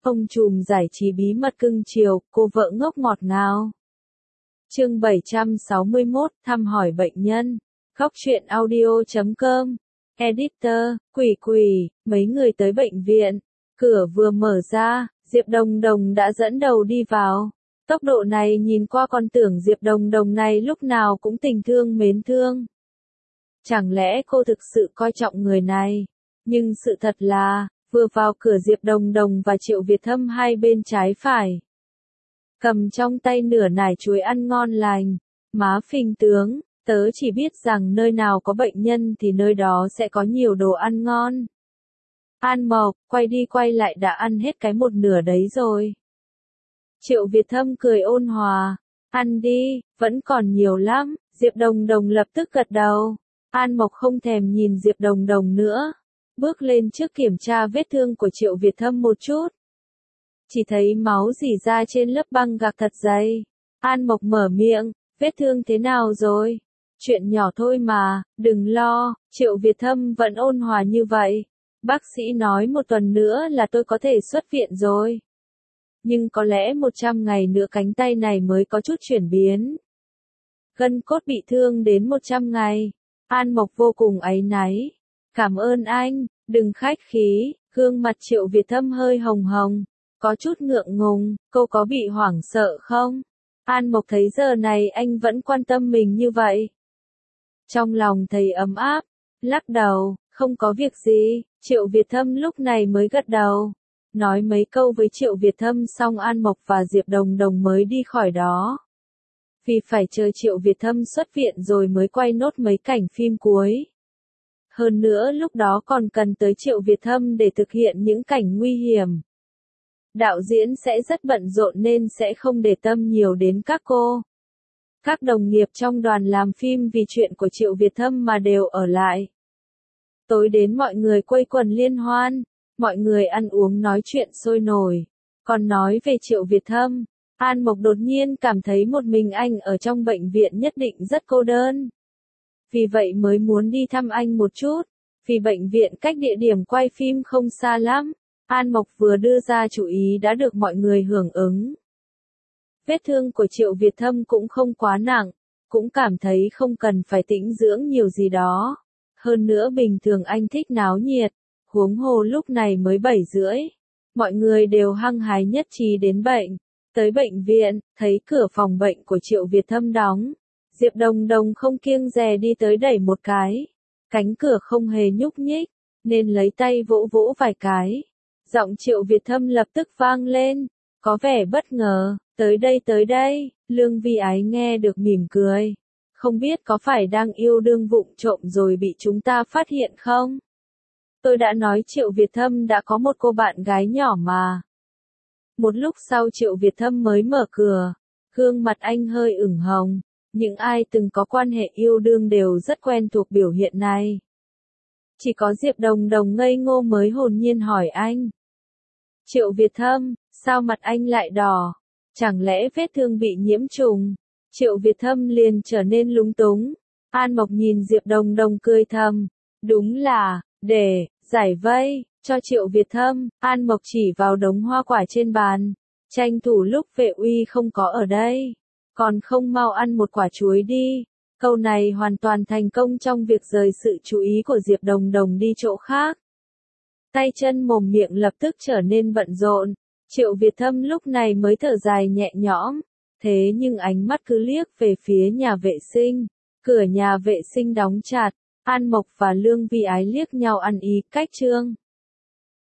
Ông trùm giải trí bí mật cưng chiều, cô vợ ngốc ngọt ngào. Chương 761, thăm hỏi bệnh nhân. Góc truyện audio.com. Editor, Quỷ, mấy người tới bệnh viện. Cửa vừa mở ra, Diệp Đồng Đồng đã dẫn đầu đi vào. Tốc độ này nhìn qua còn tưởng Diệp Đồng Đồng này lúc nào cũng tình thương mến thương. Chẳng lẽ cô thực sự coi trọng người này? Nhưng sự thật là, vừa vào cửa Diệp Đồng Đồng và Triệu Việt Thâm hai bên trái phải. Cầm trong tay nửa nải chuối ăn ngon lành. Má phình tướng, tớ chỉ biết rằng nơi nào có bệnh nhân thì nơi đó sẽ có nhiều đồ ăn ngon. An Mộc, quay đi quay lại đã ăn hết cái một nửa đấy rồi. Triệu Việt Thâm cười ôn hòa. Ăn đi, vẫn còn nhiều lắm. Diệp Đồng Đồng lập tức gật đầu. An Mộc không thèm nhìn Diệp Đồng Đồng nữa. Bước lên trước kiểm tra vết thương của Triệu Việt Thâm một chút. Chỉ thấy máu rỉ ra trên lớp băng gạc thật dày. An Mộc mở miệng, vết thương thế nào rồi? Chuyện nhỏ thôi mà, đừng lo. Triệu Việt Thâm vẫn ôn hòa như vậy. Bác sĩ nói 1 tuần nữa là tôi có thể xuất viện rồi. Nhưng có lẽ 100 ngày nữa cánh tay này mới có chút chuyển biến. Gân cốt bị thương đến 100 ngày. An Mộc vô cùng áy náy. Cảm ơn anh, đừng khách khí. Gương mặt Triệu Việt Thâm hơi hồng hồng. Có chút ngượng ngùng, cô có bị hoảng sợ không? An Mộc thấy giờ này anh vẫn quan tâm mình như vậy. Trong lòng thấy ấm áp. Lắc đầu, không có việc gì. Triệu Việt Thâm lúc này mới gật đầu. Nói mấy câu với Triệu Việt Thâm xong An Mộc và Diệp Đồng Đồng mới đi khỏi đó. Vì phải chờ Triệu Việt Thâm xuất viện rồi mới quay nốt mấy cảnh phim cuối. Hơn nữa lúc đó còn cần tới Triệu Việt Thâm để thực hiện những cảnh nguy hiểm. Đạo diễn sẽ rất bận rộn nên sẽ không để tâm nhiều đến các cô. Các đồng nghiệp trong đoàn làm phim vì chuyện của Triệu Việt Thâm mà đều ở lại. Tối đến mọi người quây quần liên hoan, mọi người ăn uống nói chuyện sôi nổi. Còn nói về Triệu Việt Thâm, An Mộc đột nhiên cảm thấy một mình anh ở trong bệnh viện nhất định rất cô đơn. Vì vậy mới muốn đi thăm anh một chút, vì bệnh viện cách địa điểm quay phim không xa lắm. An Mộc vừa đưa ra chủ ý đã được mọi người hưởng ứng. Vết thương của Triệu Việt Thâm cũng không quá nặng, cũng cảm thấy không cần phải tĩnh dưỡng nhiều gì đó. Hơn nữa bình thường anh thích náo nhiệt, huống hồ lúc này mới 7:30. Mọi người đều hăng hái nhất trí đến bệnh. Tới bệnh viện, thấy cửa phòng bệnh của Triệu Việt Thâm đóng. Diệp Đồng Đồng không kiêng dè đi tới đẩy một cái. Cánh cửa không hề nhúc nhích, nên lấy tay vỗ vỗ vài cái. Giọng Triệu Việt Thâm lập tức vang lên, có vẻ bất ngờ, tới đây, Lương Vi Ái nghe được mỉm cười. Không biết có phải đang yêu đương vụng trộm rồi bị chúng ta phát hiện không? Tôi đã nói Triệu Việt Thâm đã có một cô bạn gái nhỏ mà. Một lúc sau Triệu Việt Thâm mới mở cửa, gương mặt anh hơi ửng hồng. Những ai từng có quan hệ yêu đương đều rất quen thuộc biểu hiện này. Chỉ có Diệp Đồng Đồng ngây ngô mới hồn nhiên hỏi anh. Triệu Việt Thâm, sao mặt anh lại đỏ? Chẳng lẽ vết thương bị nhiễm trùng? Triệu Việt Thâm liền trở nên lúng túng. An Mộc nhìn Diệp Đồng Đồng cười thầm. Đúng là, để giải vây cho Triệu Việt Thâm, An Mộc chỉ vào đống hoa quả trên bàn. Tranh thủ lúc Vệ Uy không có ở đây. Còn không mau ăn một quả chuối đi. Câu này hoàn toàn thành công trong việc rời sự chú ý của Diệp Đồng Đồng đi chỗ khác. Tay chân mồm miệng lập tức trở nên bận rộn. Triệu Việt Thâm lúc này mới thở dài nhẹ nhõm. Thế nhưng ánh mắt cứ liếc về phía nhà vệ sinh. Cửa nhà vệ sinh đóng chặt. An Mộc và Lương Vi Ái liếc nhau ăn ý cách trương.